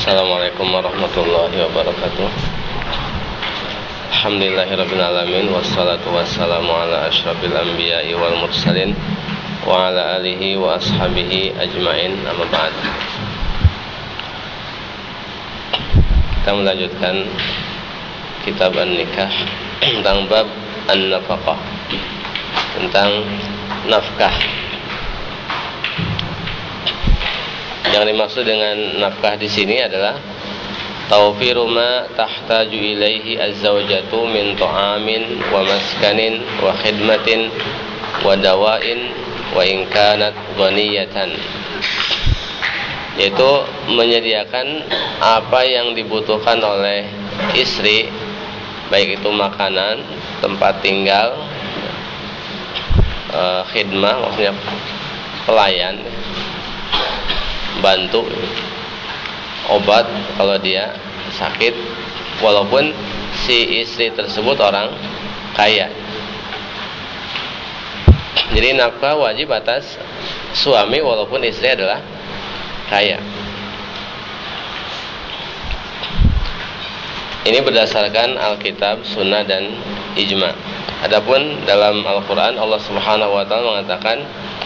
Assalamualaikum warahmatullahi wabarakatuh. Alhamdulillahirrabbilalamin. Wassalatu wassalamu ala ashrafil anbiya'i wal mursalin wa ala alihi wa ashabihi ajma'in, amma ba'd. Kita melanjutkan kitab An-Nikah tentang bab An-Nafaqah, tentang nafkah. Yang dimaksud dengan nafkah di sini adalah tawfiru ma tahtaju ilaihi az-zawjatu min ta'amin wa maskanin wa khidmatin wa dawain wa in kanat ghaniyatan, yaitu menyediakan apa yang dibutuhkan oleh istri, baik itu makanan, tempat tinggal, khidmah maksudnya pelayan, bantu, obat kalau dia sakit, walaupun si istri tersebut orang kaya. Jadi nafkah wajib atas suami walaupun istri adalah kaya. Ini berdasarkan Alkitab, Sunnah dan Ijma. Adapun dalam Al-Quran, Allah Subhanahu Wa Taala mengatakan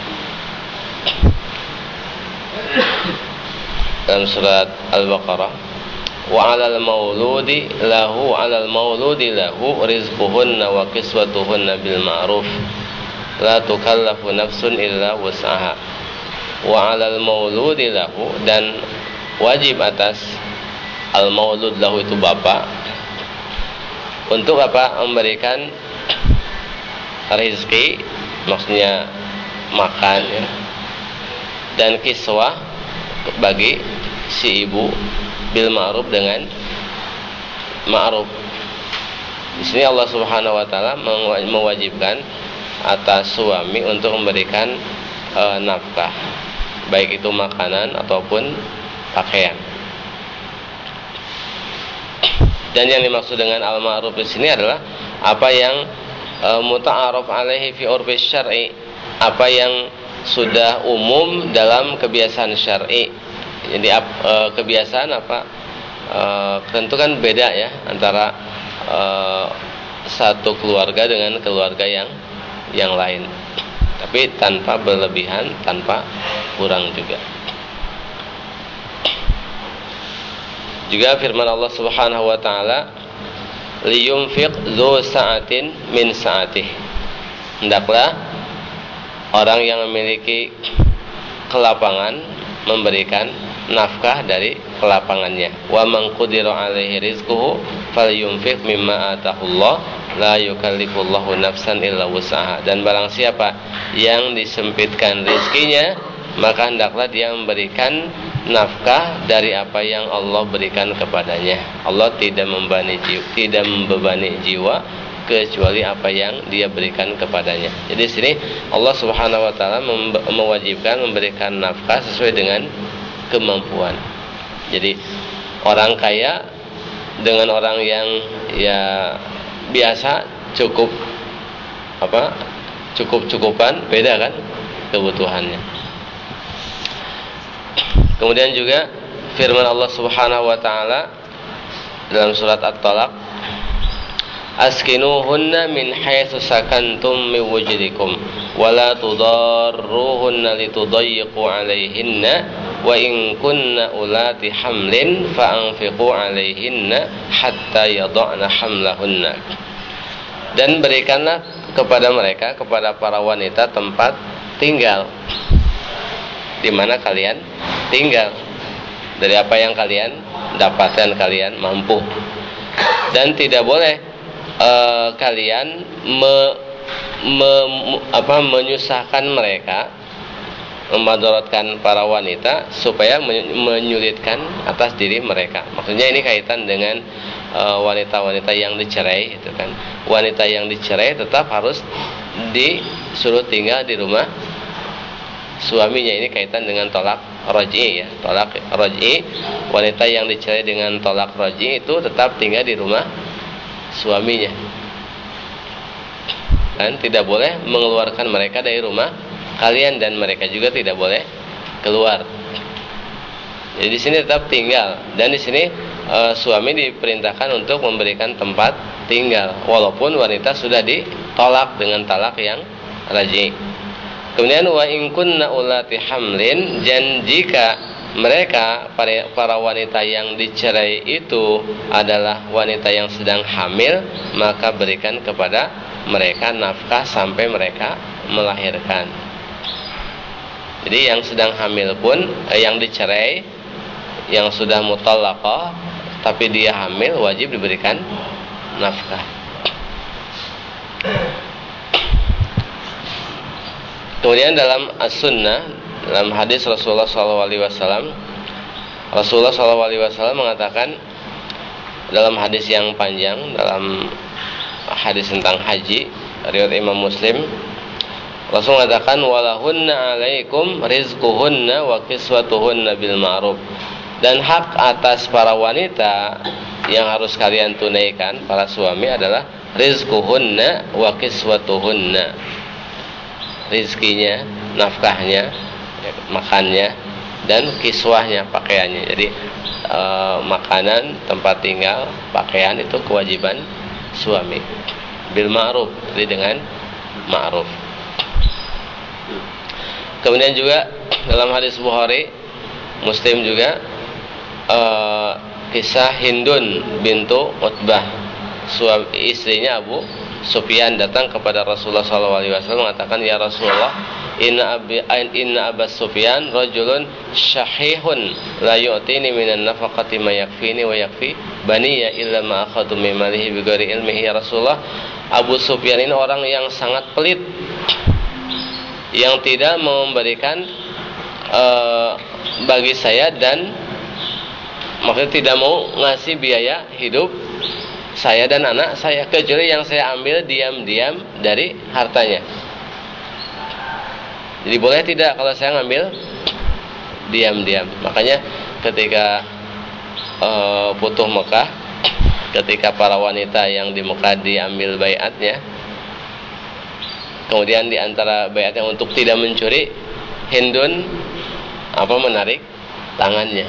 dalam surat Al-Baqarah, wa 'alal mauludi lahu rizquhunna wa kiswatuhunna bil ma'ruf la tukallafu nafsun illa wus'aha. Wa 'alal mauludi lahu, dan wajib atas al-maulud lahu itu bapak, untuk apa? Memberikan rezeki, maksudnya makan ya, dan kiswah bagi si ibu bil ma'ruf, dengan ma'ruf. Di sini Allah Subhanahu wa taala mewajibkan atas suami untuk memberikan nafkah, baik itu makanan ataupun pakaian. Dan yang dimaksud dengan al-ma'ruf di sini adalah apa yang muta'arraf alaihi fi urfi syar'i, apa yang sudah umum dalam kebiasaan syar'i. Jadi kebiasaan apa? Tentu kan beda ya antara satu keluarga dengan keluarga yang lain. Tapi tanpa berlebihan, tanpa kurang juga. Juga firman Allah Subhanahu wa taala, liyunfiq dzu sa'atin min sa'atih. Hendaklah orang yang memiliki kelapangan memberikan nafkah dari kelapangannya. Wa man qudira 'alaihi rizquhu falyunfiq mimma atahullah la yukallifullahu nafsan illa wus'aha. Dan barang siapa yang disempitkan rezekinya, maka hendaklah dia memberikan nafkah dari apa yang Allah berikan kepadanya. Allah tidak membebani jiwa kecuali apa yang dia berikan kepadanya. Jadi di sini Allah Subhanahu wa taala mewajibkan memberikan nafkah sesuai dengan kemampuan. Jadi orang kaya dengan orang yang ya biasa cukup-cukupan, beda kan kebutuhannya. Kemudian juga firman Allah Subhanahu wa taala dalam surat At-Talaq, askinuhunna min haitsu sakantum min wujdikum wa la tudarruhunna litudayyiqu 'alaihinna wa in kunna ulati hamlin fa anfiqu 'alaihinna hatta yad'na hamlahunna. Dan berikanlah kepada mereka, kepada para wanita, tempat tinggal di mana kalian tinggal, dari apa yang kalian dapatkan, kalian mampu. Dan tidak boleh kalian menyusahkan mereka, memadaratkan para wanita supaya menyulitkan atas diri mereka. Maksudnya ini kaitan dengan wanita-wanita yang dicerai, itu kan. Wanita yang dicerai tetap harus disuruh tinggal di rumah suaminya. Ini kaitan dengan tolak raj'i ya. Tolak raj'i, wanita yang dicerai dengan tolak raj'i itu tetap tinggal di rumah suaminya. Dan tidak boleh mengeluarkan mereka dari rumah kalian, dan mereka juga tidak boleh keluar. Jadi di sini tetap tinggal, dan di sini suami diperintahkan untuk memberikan tempat tinggal walaupun wanita sudah ditolak dengan talak yang raj'i. Kemudian wa in kunna ulati hamlin, dan jika mereka para wanita yang dicerai itu adalah wanita yang sedang hamil, maka berikan kepada mereka nafkah sampai mereka melahirkan. Jadi yang sedang hamil pun yang dicerai, yang sudah mutallaqah tapi dia hamil, wajib diberikan nafkah. Kemudian dalam as-sunnah, dalam hadis Rasulullah SAW, Rasulullah SAW mengatakan dalam hadis yang panjang, dalam hadis tentang haji riwayat Imam Muslim, Rasul mengatakan walahunna alaikum rizquhunna wa kiswatuhunna bil ma'ruf, dan hak atas para wanita yang harus kalian tunaikan para suami adalah rizquhunna wa kiswatuhunna, rizkinya, nafkahnya, makannya, dan kiswahnya, pakaiannya. Jadi makanan, tempat tinggal, pakaian itu kewajiban suami. Bil ma'ruf, jadi dengan ma'ruf. Kemudian juga dalam hadis Bukhari, Muslim juga kisah Hindun bintu Utbah, suami istrinya Abu Sufyan, datang kepada Rasulullah SAW mengatakan, ya Rasulullah, inna Abu Sufyan rajulun syahihun la yu'tini minan nafaqati ma yakfini wa yakfi baniya illa ma akhadtu min malihi bighairi ilmihi. Ya Rasulullah, Abu Sufyan ini orang yang sangat pelit, yang tidak memberikan bagi saya, dan maksudnya tidak mau ngasih biaya hidup saya dan anak saya, kecuali yang saya ambil diam-diam dari hartanya. Jadi boleh tidak kalau saya ngambil diam-diam? Makanya ketika Futuh Mekah, ketika para wanita yang di Mekah diambil baiatnya, kemudian di antara baiatnya untuk tidak mencuri, Hindun menarik tangannya,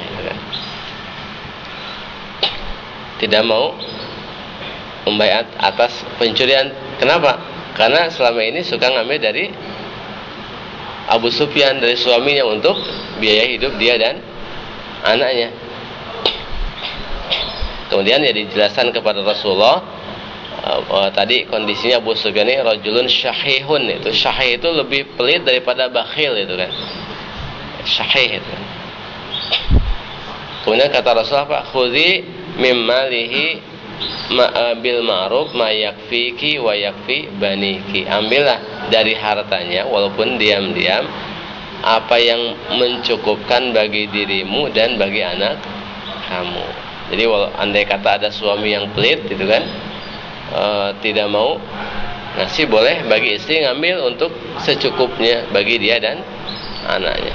tidak mau membaiat atas pencurian. Kenapa? Karena selama ini suka ngambil dari Abu Sufyan, dari suaminya, untuk biaya hidup dia dan anaknya. Kemudian ya dijelaskan kepada Rasulullah, tadi kondisinya Abu Sufyan ini rajulun syahihun. Itu syahih itu lebih pelit daripada bakhil, itu kan. Syahih itu. Kemudian kata Rasulullah, Pak, khudhi mimmalihi bil ma'ruf ma yakfiki wa yakfi baniki. Ambillah dari hartanya walaupun diam-diam apa yang mencukupkan bagi dirimu dan bagi anak kamu. Jadi andai kata ada suami yang pelit, gitu kan, tidak mau ngasih, boleh bagi istri ngambil untuk secukupnya bagi dia dan anaknya.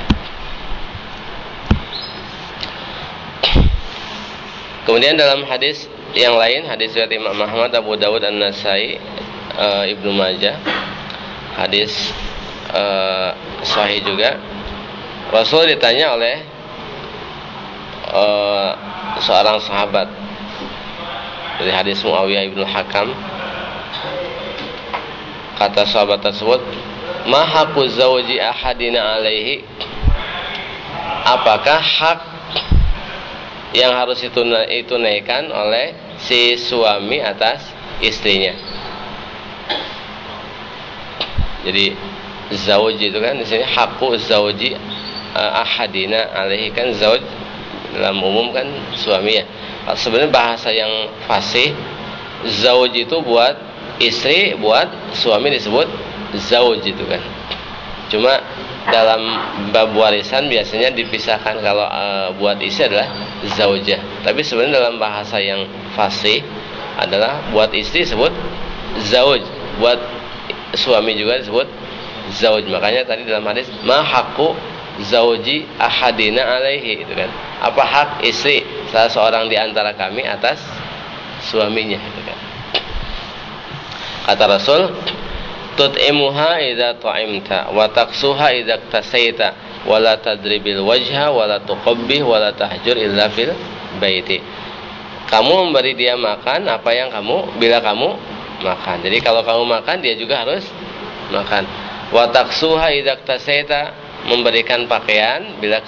Kemudian dalam hadis yang lain, hadis riwayat Imam Ahmad, Abu Dawud, An-Nasai, Ibnu Majah, hadis sahih juga, Rasul ditanya oleh seorang sahabat dari hadis Muawiyah ibnu Hakam. Kata sahabat tersebut, ma haqqu zawji ahadina alaihi, apakah hak yang harus ditunaikan oleh si suami atas istrinya. Jadi zauj itu kan di sini haqqu zauji ahadina alaihi, kan zauj dalam umum kan suami ya. Sebenarnya bahasa yang fasih, zauj itu buat istri, buat suami disebut zauj itu kan. Cuma dalam bab warisan biasanya dipisahkan, kalau buat istri adalah zaujah. Tapi sebenarnya dalam bahasa yang fasih adalah buat istri disebut zauj, buat suami juga disebut zauj. Makanya tadi dalam hadis ma haqqu zauji ahadina alaihi, itu kan, apa hak istri salah seorang di antara kami atas suaminya, itu kan. Kata Rasul, tut'imuha idza ta'imta wa taqsuha idza tasaita wala tadribil wajha wala tuqabbih wala tahjur illa fil baiti. Kamu memberi dia makan apa yang bila kamu makan. Jadi kalau kamu makan, dia juga harus makan. Wa taksuha idza tasaita, memberikan pakaian bila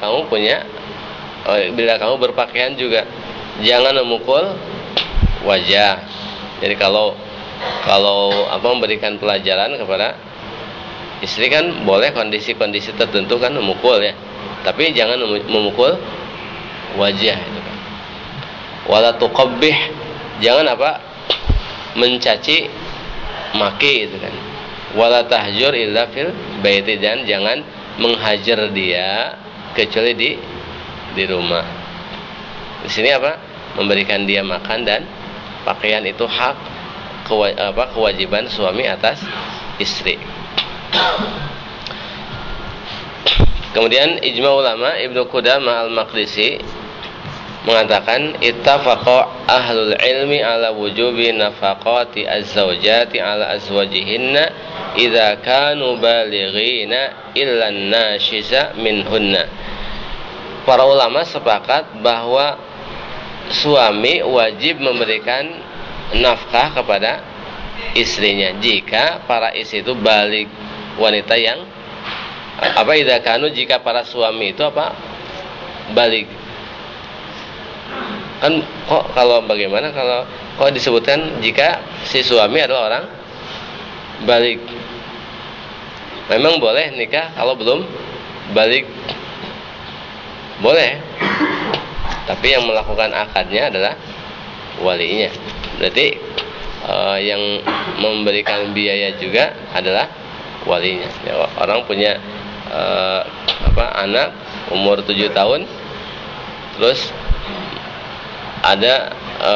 kamu berpakaian juga. Jangan memukul wajah. Jadi kalau memberikan pelajaran kepada istri kan boleh kondisi-kondisi tertentu kan memukul ya. Tapi jangan memukul wajah itu kan. Wala tuqabbih, jangan mencaci maki itu kan. Wala tahjur illa fil baiti, dan jangan menghajar dia kecuali di rumah. Di sini memberikan dia makan dan pakaian itu hak kewajiban suami atas istri. Kemudian ijma ulama Ibnu Qudamah al-Maqdisi mengatakan ittafaqa ahlul ilmi ala wujubi nafaqati az-zawjati ala azwajihinna idza kanu balighina illa an-nashiza minhunna. Para ulama sepakat bahwa suami wajib memberikan nafkah kepada istrinya jika para istri itu baligh, wanita yang idza kanu, jika para suami itu baligh. Kan bagaimana kalau disebutkan jika si suami adalah orang baligh? Memang boleh nikah kalau belum baligh? Boleh. Tapi yang melakukan akadnya adalah walinya. Berarti yang memberikan biaya juga adalah walinya. Ya, orang punya anak umur 7 tahun, terus ada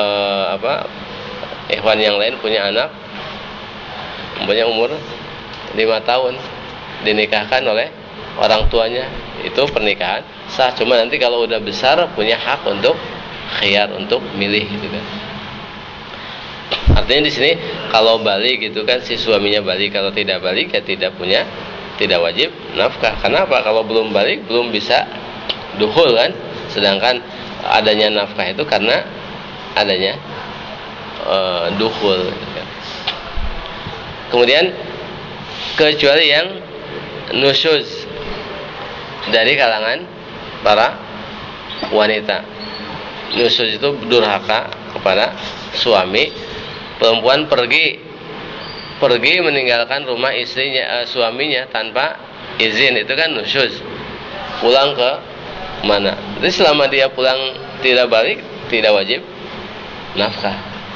ikhwan yang lain punya anak punya umur 5 tahun, dinikahkan oleh orang tuanya. Itu pernikahan sah, cuma nanti kalau udah besar punya hak untuk khiyar, untuk milih gitu kan. Artinya di sini kalau balik gitu kan, si suaminya balik, kalau tidak balik ya tidak wajib nafkah. Kenapa? Kalau belum balik belum bisa dukhul kan. Sedangkan adanya nafkah itu karena adanya dukhul gitu kan. Kemudian kecuali yang nusyuz dari kalangan para wanita. Nusyuz itu durhaka kepada suami. Perempuan pergi meninggalkan rumah istrinya, suaminya tanpa izin, itu kan nusyuz. Pulang ke mana? Jadi selama dia pulang tidak balik, tidak wajib nafkah.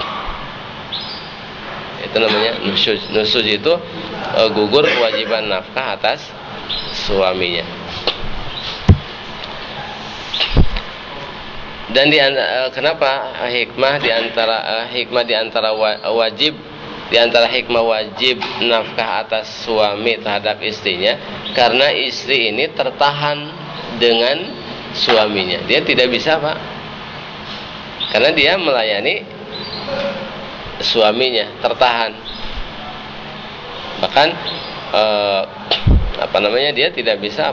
Itu namanya nusyuz. Nusyuz itu gugur kewajiban nafkah atas suaminya. Dan kenapa hikmah di antara wajib, di antara hikmah wajib nafkah atas suami terhadap istrinya, karena istri ini tertahan dengan suaminya. Dia tidak bisa karena dia melayani suaminya, tertahan. Bahkan dia tidak bisa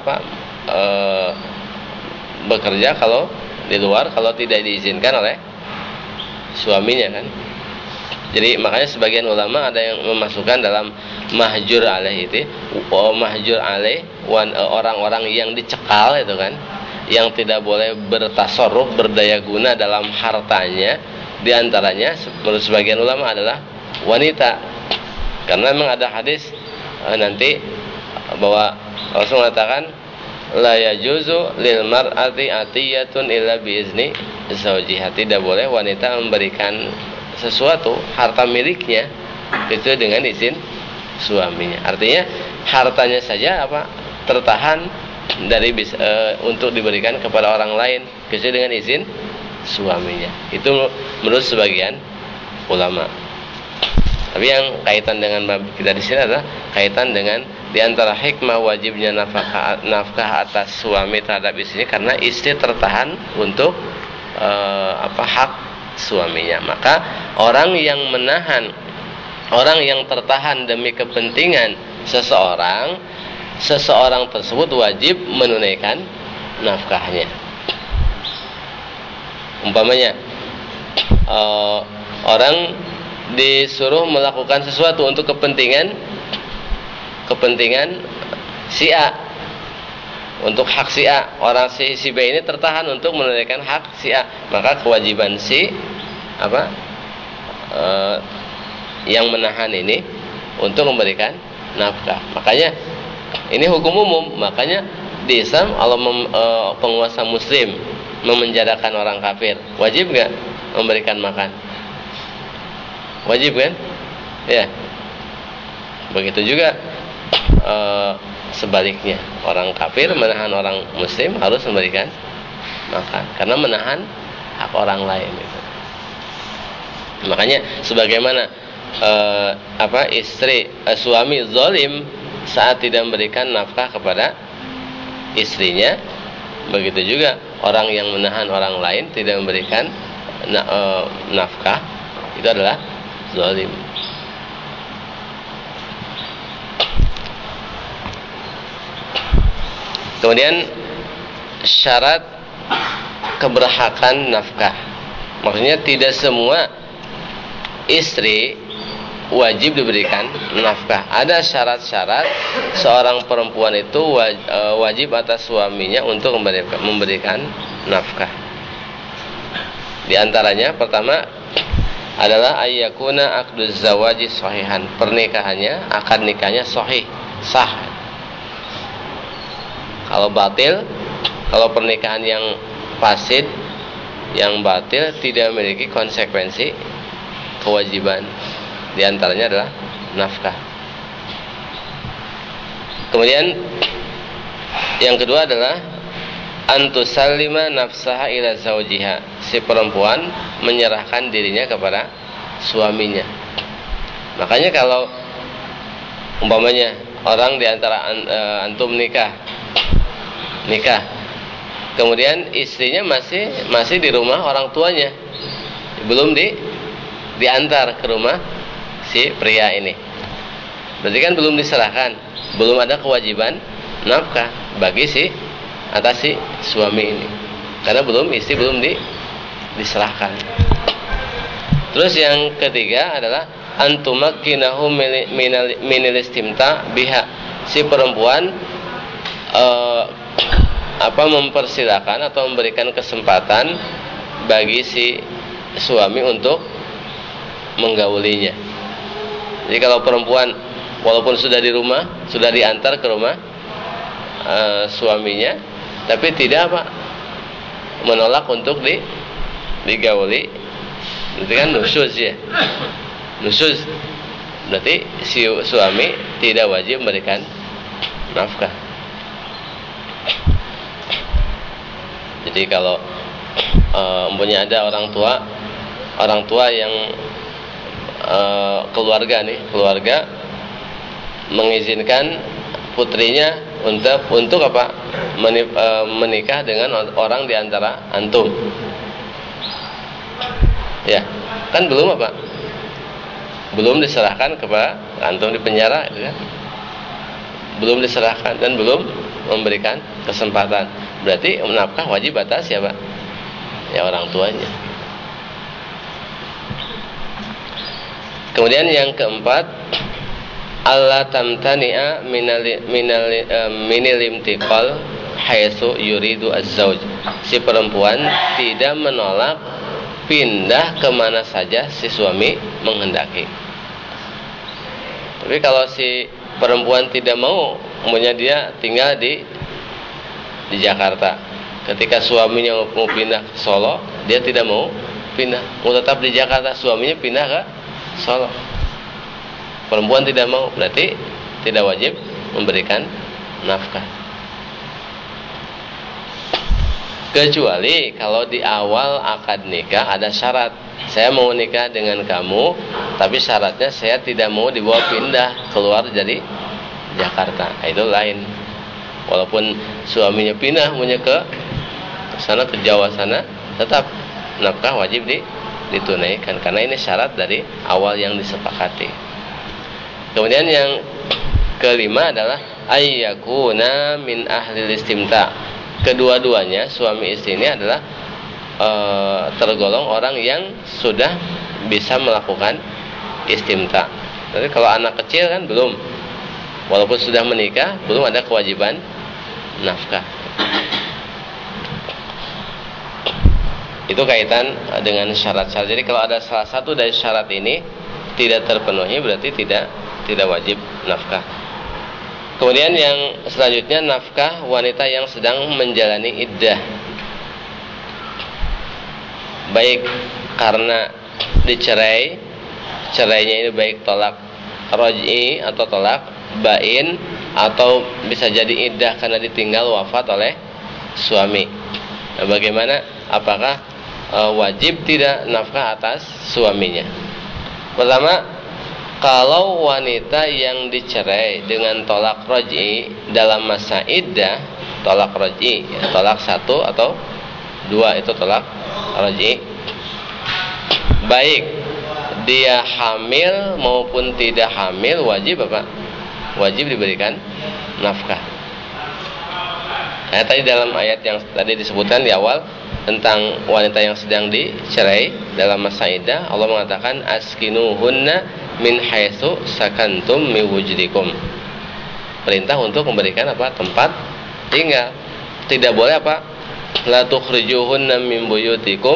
bekerja kalau di luar, kalau tidak diizinkan oleh suaminya kan. Jadi makanya sebagian ulama ada yang memasukkan dalam mahjur alaih itu, mahjur alaih orang-orang yang dicekal itu kan, yang tidak boleh bertasarruf, berdaya guna dalam hartanya. Di antaranya menurut sebagian ulama adalah wanita. Karena memang ada hadis nanti bahwa Rasul mengatakan la yajuzu lil mar'ati atiyatun illa bi izni zawjiha. Tidak boleh wanita memberikan sesuatu harta miliknya itu dengan izin suaminya. Artinya hartanya saja tertahan dari untuk diberikan kepada orang lain kecuali dengan izin suaminya. Itu menurut sebagian ulama. Tapi yang kaitan dengan kita di sini adalah kaitan dengan di antara hikmah wajibnya nafkah atas suami terhadap istrinya karena istri tertahan untuk hak suaminya. Maka orang yang tertahan demi kepentingan seseorang, seseorang tersebut wajib menunaikan nafkahnya. Umpamanya orang disuruh melakukan sesuatu untuk kepentingan si A, untuk hak si A. Orang si B ini tertahan untuk menunaikan hak si A, maka kewajiban si yang menahan ini untuk memberikan nafkah. Makanya ini hukum umum. Makanya di Islam kalau penguasa muslim memenjarakan orang kafir, wajib nggak memberikan makan? Wajib kan? Ya. Begitu juga sebaliknya, orang kafir menahan orang muslim harus memberikan makan, karena menahan hak orang lain itu. Makanya sebagaimana suami zalim saat tidak memberikan nafkah kepada istrinya, begitu juga orang yang menahan orang lain tidak memberikan nafkah, itu adalah zalim. Kemudian syarat keberhakan nafkah, maksudnya tidak semua istri wajib diberikan nafkah. Ada syarat-syarat seorang perempuan itu wajib atas suaminya untuk memberikan nafkah. Di antaranya pertama adalah ayyakuna aqduz zawaji sahihan, pernikahannya, akad nikahnya sah. Kalau batil, kalau pernikahan yang fasid, yang batil, tidak memiliki konsekuensi kewajiban. Di antaranya adalah nafkah. Kemudian yang kedua adalah antusallima nafsaha ila zawjiha, si perempuan menyerahkan dirinya kepada suaminya. Makanya kalau umpamanya orang di antara antum nikah, kemudian istrinya masih di rumah orang tuanya, belum diantar ke rumah si pria ini, berarti kan belum diserahkan, belum ada kewajiban nafkah bagi si suami ini, karena istri belum diserahkan. Terus yang ketiga adalah antumakkinahu minal istimta biha, si perempuan mempersilakan atau memberikan kesempatan bagi si suami untuk menggaulinya. Jadi kalau perempuan walaupun sudah di rumah, sudah diantar ke rumah suaminya, tapi tidak menolak untuk digauli, berarti kan nusyuz ya. Nusyuz berarti si suami tidak wajib memberikan nafkah. Jadi kalau mempunyai ada orang tua yang keluarga mengizinkan putrinya untuk menikah dengan orang di antara antum, ya kan belum diserahkan kepada antum, di penjara gitu kan, belum diserahkan dan belum memberikan kesempatan, berarti nafkah wajib atas siapa? Ya orang tuanya. Kemudian yang keempat, alla tamtani'a minil imtiqal haitsu yuridu az-zauj, si perempuan tidak menolak pindah kemana saja si suami menghendaki. Tapi kalau si perempuan tidak mau, maunya dia tinggal di Jakarta, ketika suaminya mau pindah ke Solo, dia tidak mau pindah, mau tetap di Jakarta, suaminya pindah ke Solo. Perempuan tidak mau, berarti tidak wajib memberikan nafkah. Kecuali kalau di awal akad nikah ada syarat, saya mau nikah dengan kamu, tapi syaratnya saya tidak mau dibawa pindah keluar dari Jakarta. Itu lain. Walaupun suaminya pindah maunya ke sana, ke Jawa sana, tetap nafkah wajib ditunaikan, karena ini syarat dari awal yang disepakati. Kemudian yang kelima adalah ayyakuna min ahli istimta. Kedua-duanya suami istri ini adalah tergolong orang yang sudah bisa melakukan istimta. Jadi kalau anak kecil kan belum, walaupun sudah menikah belum ada kewajiban nafkah. Itu kaitan dengan syarat-syarat. Jadi kalau ada salah satu dari syarat ini tidak terpenuhi, berarti tidak wajib nafkah. Kemudian yang selanjutnya nafkah wanita yang sedang menjalani iddah, baik karena dicerai, cerainya ini baik tolak raj'i atau tolak bain, atau bisa jadi iddah karena ditinggal wafat oleh suami. Nah, bagaimana? Apakah wajib tidak nafkah atas suaminya? Pertama, kalau wanita yang dicerai dengan tolak raj'i dalam masa iddah, tolak raj'i, ya, tolak 1 atau 2 itu tolak raj'i, baik dia hamil maupun tidak hamil, wajib apa? Wajib diberikan nafkah. Tadi dalam ayat yang tadi disebutkan di awal tentang wanita yang sedang dicerai dalam masa iddah, Allah mengatakan askinuhunna min haitsu sakantum min wujdikum. Perintah untuk memberikan apa? Tempat tinggal. Tidak boleh apa? La tukhrijuhunna min buyutikum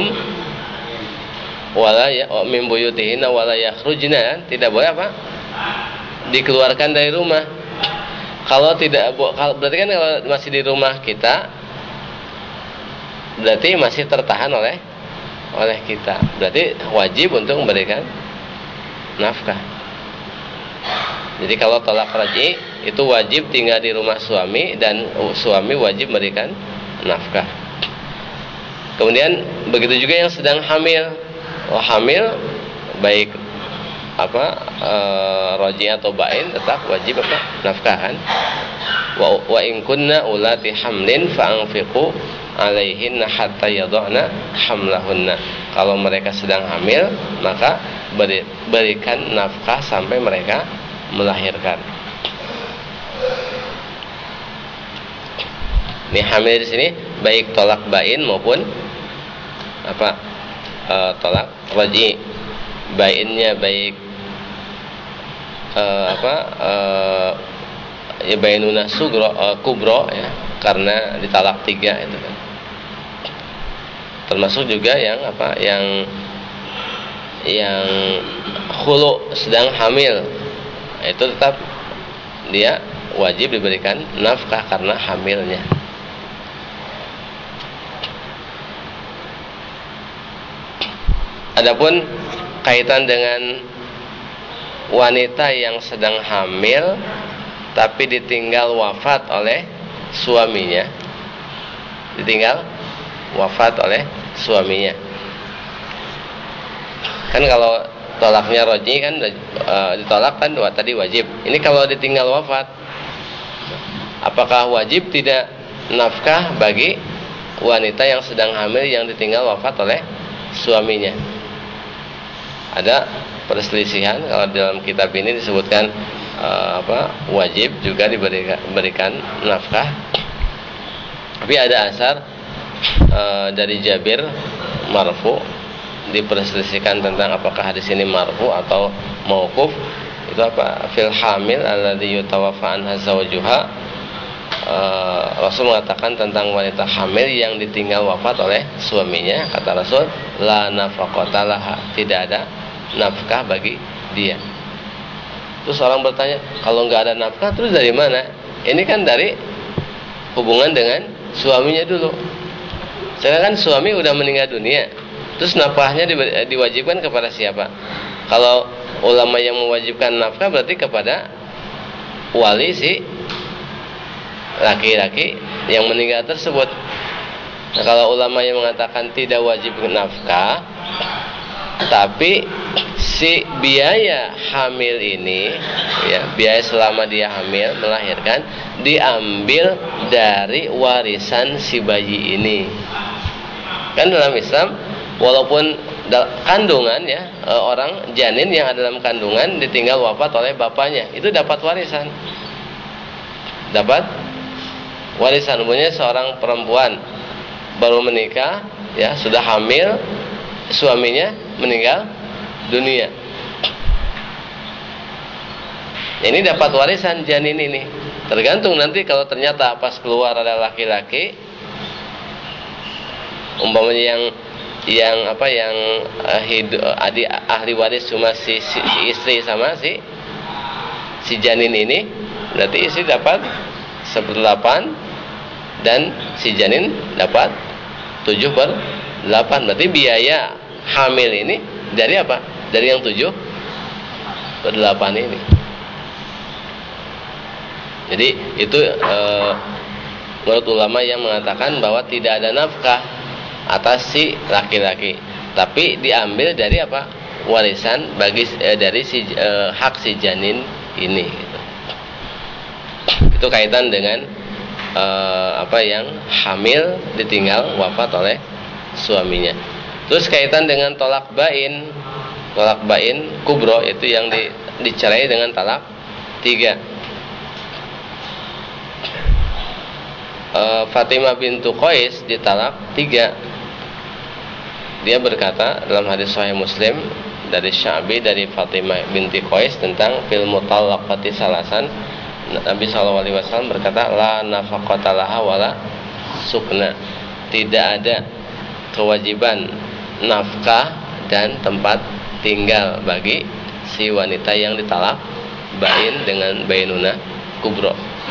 wala ya min buyutihinna wala yakhrujna. Tidak boleh apa? Dikeluarkan dari rumah. Kalau tidak, berarti kan kalau masih di rumah kita, berarti masih tertahan oleh kita. Berarti wajib untuk memberikan nafkah. Jadi kalau tolak raj'i itu wajib tinggal di rumah suami dan suami wajib memberikan nafkah. Kemudian begitu juga yang sedang hamil. Hamil baik raj'i atau bain tetap wajib apa? Nafkah kan? Wa in kunna ulati hamlin fa'anfiqu alaihinna hatta yad'na hamlahunna. Kalau mereka sedang hamil, maka berikan nafkah sampai mereka melahirkan. Ini hamil di sini baik tolak bain maupun tolak raj'i. Bainnya baik bainuna kubro ya, karena ditalak 3 itu kan. Termasuk juga yang yang khulu sedang hamil, itu tetap dia wajib diberikan nafkah karena hamilnya. Adapun kaitan dengan wanita yang sedang hamil tapi ditinggal wafat oleh suaminya, kan kalau tolaknya raj'i kan ditolak kan tadi wajib. Ini kalau ditinggal wafat, apakah wajib tidak nafkah bagi wanita yang sedang hamil yang ditinggal wafat oleh suaminya? Ada perselisihan. Kalau dalam kitab ini disebutkan wajib juga diberikan nafkah. Tapi ada asar dari Jabir marfu, diperselisihkan tentang apakah hadis ini marfu atau mauquf. Itu fil hamil alladzi yutawaffa anha zawjuha, Rasul mengatakan tentang wanita hamil yang ditinggal wafat oleh suaminya, kata Rasul, la nafaqata laha, tidak ada nafkah bagi dia. Terus orang bertanya, kalau nggak ada nafkah terus dari mana? Ini kan dari hubungan dengan suaminya dulu. Sekarang kan suami udah meninggal dunia, terus nafkahnya diwajibkan kepada siapa? Kalau ulama yang mewajibkan nafkah berarti kepada wali si laki-laki yang meninggal tersebut. Nah, kalau ulama yang mengatakan tidak wajib nafkah, tapi si biaya hamil ini, ya, biaya selama dia hamil melahirkan diambil dari warisan si bayi ini. Kan dalam Islam, walaupun kandungan, ya, orang janin yang ada dalam kandungan ditinggal wafat oleh bapaknya, itu dapat warisan. dapat warisan. Umumnya seorang perempuan baru menikah, ya sudah hamil, suaminya meninggal dunia. Ini dapat warisan janin ini. Tergantung nanti kalau ternyata pas keluar ada laki-laki, umpamanya yang ahli waris cuma si istri sama si janin ini, berarti istri dapat 1/8 dan si janin dapat 7/8. Berarti biaya hamil ini dari apa? Dari yang 7/8 ini. Jadi itu menurut ulama yang mengatakan bahwa tidak ada nafkah atas si laki-laki, tapi diambil dari apa? Warisan bagi dari hak si janin ini. Gitu. Itu kaitan dengan yang hamil ditinggal wafat oleh suaminya. Terus kaitan dengan tolak bain kubro, itu yang dicerai dengan talak 3. Fatimah bintu Qais ditalak 3. Dia berkata dalam hadis Sahih Muslim dari Sya'bi dari Fatimah binti Qais tentang fil mutallaqati salasan, Nabi SAW berkata la nafaqata laha wala sukna, tidak ada kewajiban nafkah dan tempat tinggal bagi si wanita yang ditalak bain dengan bainuna kubro.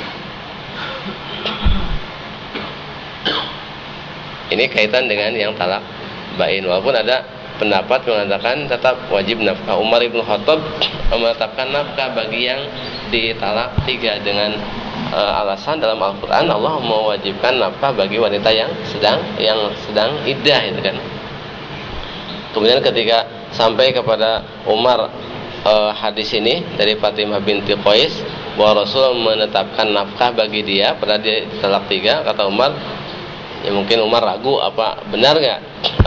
Ini kaitan dengan yang talak bain, walaupun ada pendapat mengatakan tetap wajib nafkah. Umar ibn Khattab menetapkan nafkah bagi yang ditalak 3 dengan alasan dalam Al-Quran Allah mewajibkan nafkah bagi wanita yang sedang iddah, itu kan. Kemudian ketika sampai kepada Umar hadis ini dari Fatimah binti Qais bahwa Rasul menetapkan nafkah bagi dia pada dia talak 3, kata Umar, ya mungkin Umar ragu apa benar nggak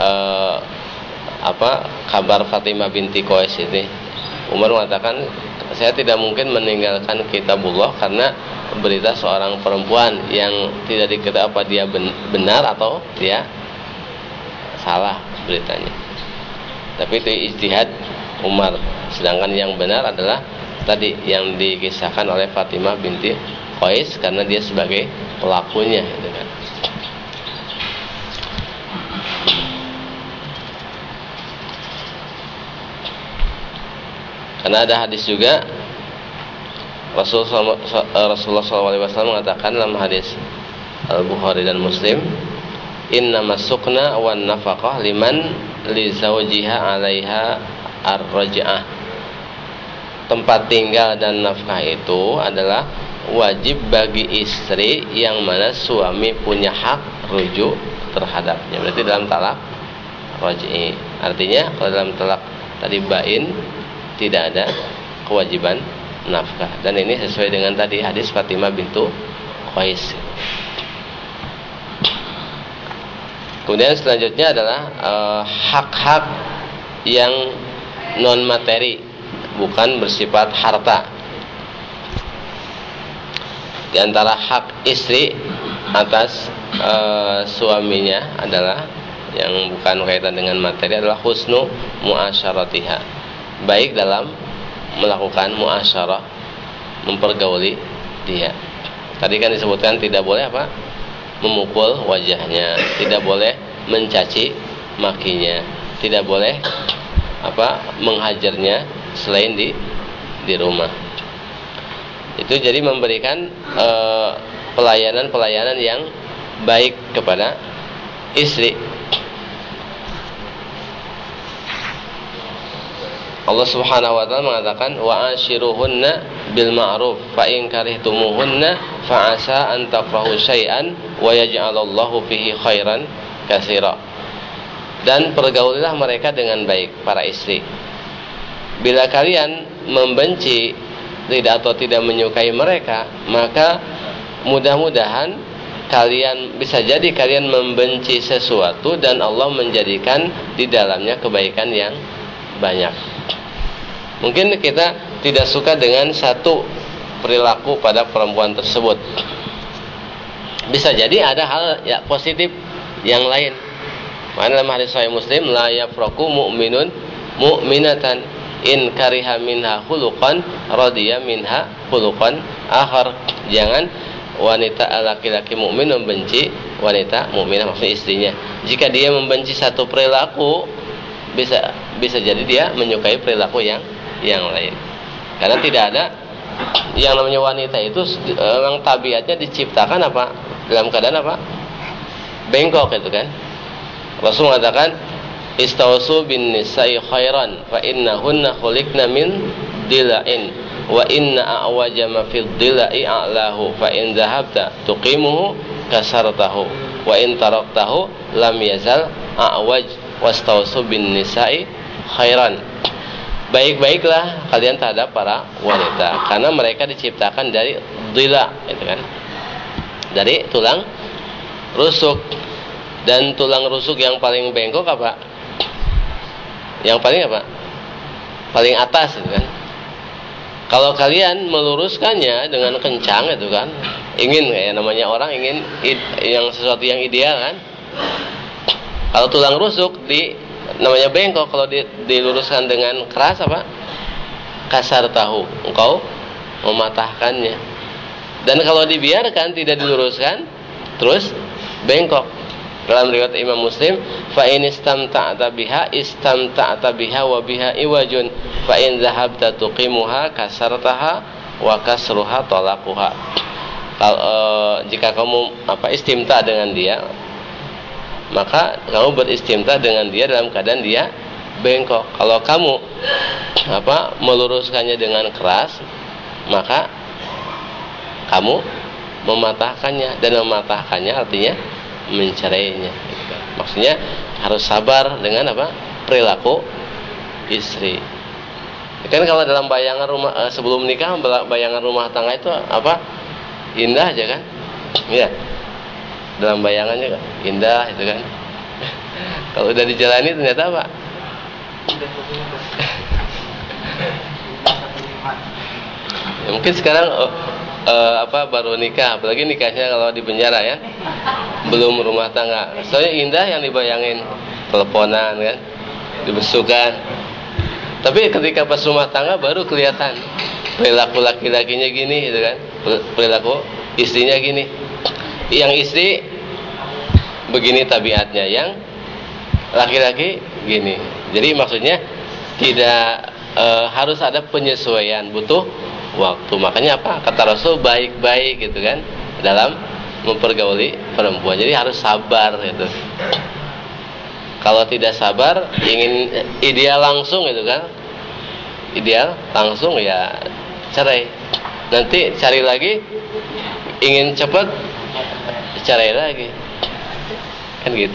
kabar Fatimah binti Qais ini. Umar mengatakan saya tidak mungkin meninggalkan kitabullah karena berita seorang perempuan yang tidak diketahui apa dia benar atau dia salah beritanya. Tapi itu ijtihad Umar. Sedangkan yang benar adalah tadi yang dikisahkan oleh Fatimah binti Qais karena dia sebagai pelakunya, gitu kan. Karena ada hadis juga Rasulullah SAW mengatakan dalam hadis Al-Bukhari dan Muslim, innamas sukna wan nafaqah liman li zawjiha 'alaiha ar-raj'ah. Tempat tinggal dan nafkah itu adalah wajib bagi istri yang mana suami punya hak rujuk terhadapnya. Berarti dalam talak raj'i. Artinya kalau dalam talak tadi bain tidak ada kewajiban nafkah, dan ini sesuai dengan tadi hadis Fatimah bintu Qais. Kemudian selanjutnya adalah hak-hak yang non materi, bukan bersifat harta. Di antara hak istri atas suaminya adalah yang bukan kaitan dengan materi adalah husnu muasyaratiha, baik dalam melakukan muasyarah, mempergauli dia. Tadi kan disebutkan tidak boleh memukul wajahnya, tidak boleh mencaci makinya, tidak boleh menghajarnya selain di rumah. Itu jadi memberikan pelayanan yang baik kepada istri. Allah Subhanahu wa taala mengatakan wa ashiruhunna bil ma'ruf fa in karihtumuhunna fa asa an takrahu syai'an wa yaj'alallahu fihi khairan katsira. Dan pergaulilah mereka dengan baik, para istri. Bila kalian membenci tidak menyukai mereka, maka mudah-mudahan bisa jadi kalian membenci sesuatu dan Allah menjadikan di dalamnya kebaikan yang banyak. Mungkin kita tidak suka dengan satu perilaku pada perempuan tersebut. Bisa jadi ada hal ya positif yang lain. Makanya dalam hadis Sahih Muslim, la yafraku mu'minun mu'minatan in kariha minha khuluqan radiya minha khuluqan akhar. Jangan wanita laki-laki mukmin membenci wanita mukminah, maksudnya istrinya. Jika dia membenci satu perilaku, bisa jadi dia menyukai perilaku yang lain. Karena tidak ada yang namanya wanita itu memang tabiatnya diciptakan apa? Dalam keadaan apa? Bengkok itu kan. Rasul mengatakan, istausu bin nisa'i khairan fa innahunna khuliqna min dila'in wa inna a'waja ma fid dila'i a'lahu fa in dhahabta tuqimuhu kasartahu wa in taraktahu lam yazal a'waj wastausu bin nisa'i khairan. Baik-baiklah kalian terhadap para wanita karena mereka diciptakan dari dila, itu kan, dari tulang rusuk. Dan tulang rusuk yang paling bengkok apa? Yang paling apa? Paling atas, itu kan. Kalau kalian meluruskannya dengan kencang, itu kan, ingin kayak namanya orang ingin yang sesuatu yang ideal kan. Kalau tulang rusuk namanya bengkok, kalau diluruskan dengan keras apa? Kasar tahu, engkau mematahkannya. Dan kalau dibiarkan tidak diluruskan, terus bengkok. Dalam riwayat Imam Muslim, fa in istamta'ta biha wa biha iwajun fa in dhahabta tuqimuha kasartaha wa kasruha talaquha. Jika kamu istimta dengan dia, maka kamu beristimta dengan dia dalam keadaan dia bengkok. Kalau kamu meluruskannya dengan keras, maka kamu mematahkannya, dan mematahkannya artinya mencerainya. Maksudnya harus sabar dengan perilaku istri. Kan kalau dalam bayangan rumah sebelum nikah, bayangan rumah tangga itu indah aja kan? Iya. Dalam bayangannya indah itu kan. Kalau udah dijalani ternyata apa? Ya, mungkin sekarang baru nikah, apalagi nikahnya kalau di penjara ya, belum rumah tangga. Soalnya indah yang dibayangin, teleponan kan, dibesukan. Tapi ketika pas rumah tangga baru kelihatan perilaku laki-lakinya gini, gitu kan, perilaku istrinya gini. Yang istri begini tabiatnya, yang laki-laki gini. Jadi maksudnya tidak harus ada penyesuaian, butuh waktu. Makanya kata Rasul, baik-baik gitu kan dalam mempergauli perempuan. Jadi harus sabar gitu. Kalau tidak sabar, ingin ideal langsung gitu kan, ideal langsung ya cerai. Nanti cari lagi, ingin cepat cerai lagi, kan gitu.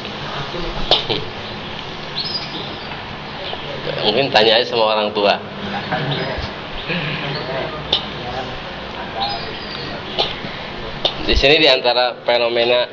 Mungkin tanya aja sama orang tua. Di sini diantara fenomena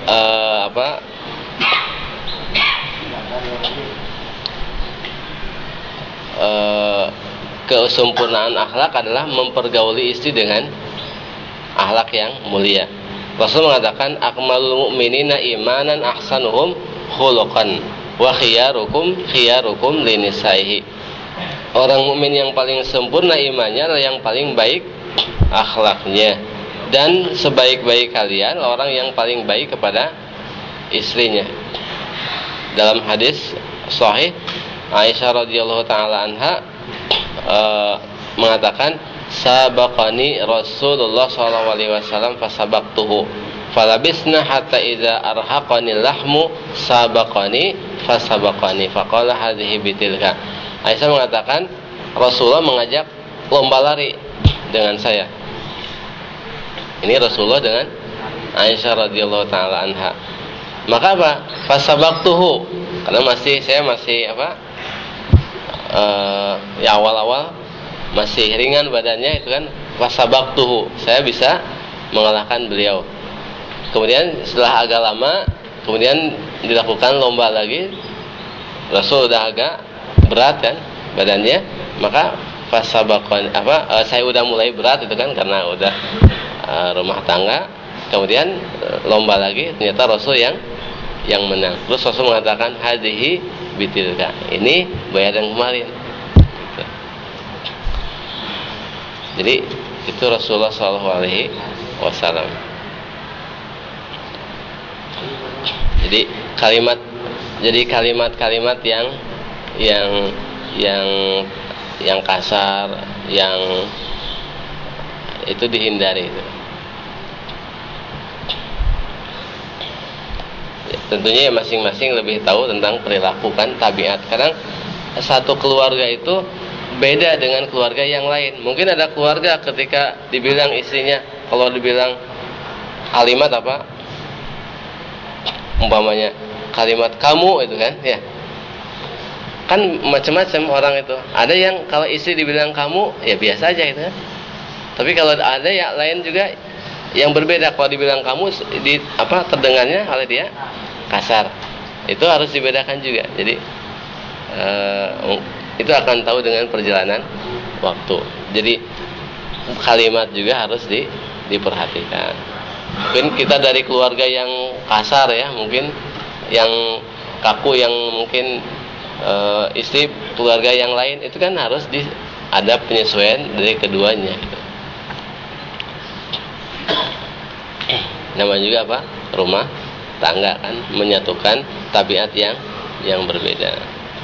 kesempurnaan akhlak adalah mempergauli istri dengan akhlak yang mulia. Rasul mengatakan, akmalul mu'minina imanan ahsanuhum khuluqan wa khiyarukum linisaihi. Orang mukmin yang paling sempurna imannya adalah yang paling baik akhlaknya, dan sebaik-baik kalian orang yang paling baik kepada istrinya. Dalam hadis sahih, Aisyah radhiyallahu taala anha mengatakan, sabaqani Rasulullah sallallahu alaihi wasallam fasabaqtuhu falabisna hatta idza arhaqani lahmu sabaqani fasabaqani faqala hadhihi bitilka. Aisyah mengatakan, Rasulullah mengajak lomba lari dengan saya. Ini Rasulullah dengan Aisyah radhiyallahu taala anha. Maka fasabaqtuhu, karena saya masih awal-awal masih ringan badannya itu kan, fasabaqtuhu, saya bisa mengalahkan beliau. Kemudian setelah agak lama, kemudian dilakukan lomba lagi. Rasul udah agak berat kan badannya, maka fasabaqan saya udah mulai berat itu kan karena udah rumah tangga, kemudian lomba lagi, ternyata Rasul yang menang. Terus Rasul mengatakan hadhihi bitilka, ini bayar yang kemarin. Jadi itu Rasulullah SAW. Jadi kalimat-kalimat yang kasar, yang itu dihindari. Tentunya ya masing-masing lebih tahu tentang perilaku kan, tabiat. Kadang satu keluarga itu beda dengan keluarga yang lain. Mungkin ada keluarga ketika dibilang istrinya, kalau dibilang kalimat apa, umpamanya kalimat kamu itu kan, ya kan macam-macam orang itu. Ada yang kalau istri dibilang kamu ya biasa aja itu kan. Tapi kalau ada yang lain juga yang berbeda, kalau dibilang kamu terdengarnya oleh dia kasar. Itu harus dibedakan juga. Jadi itu akan tahu dengan perjalanan waktu. Jadi kalimat juga harus diperhatikan. Mungkin kita dari keluarga yang kasar ya, mungkin yang kaku, yang mungkin istri keluarga yang lain, itu kan harus ada penyesuaian dari keduanya gitu. Namanya juga apa? Rumah tangga kan, menyatukan tabiat yang berbeda.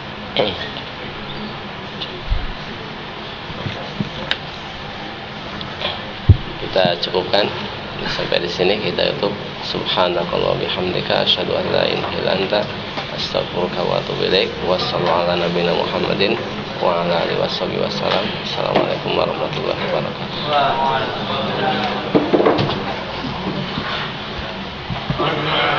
Kita cukupkan sampai di sini. Kita tutup. Subhanakallah bihamdika asyhadu an la ilaha illa anta astaghfiruka wa atubu ilaik. Wassallallahu ala nabiyina Muhammadin wa ala alihi wasallam. Assalamualaikum warahmatullahi wabarakatuh.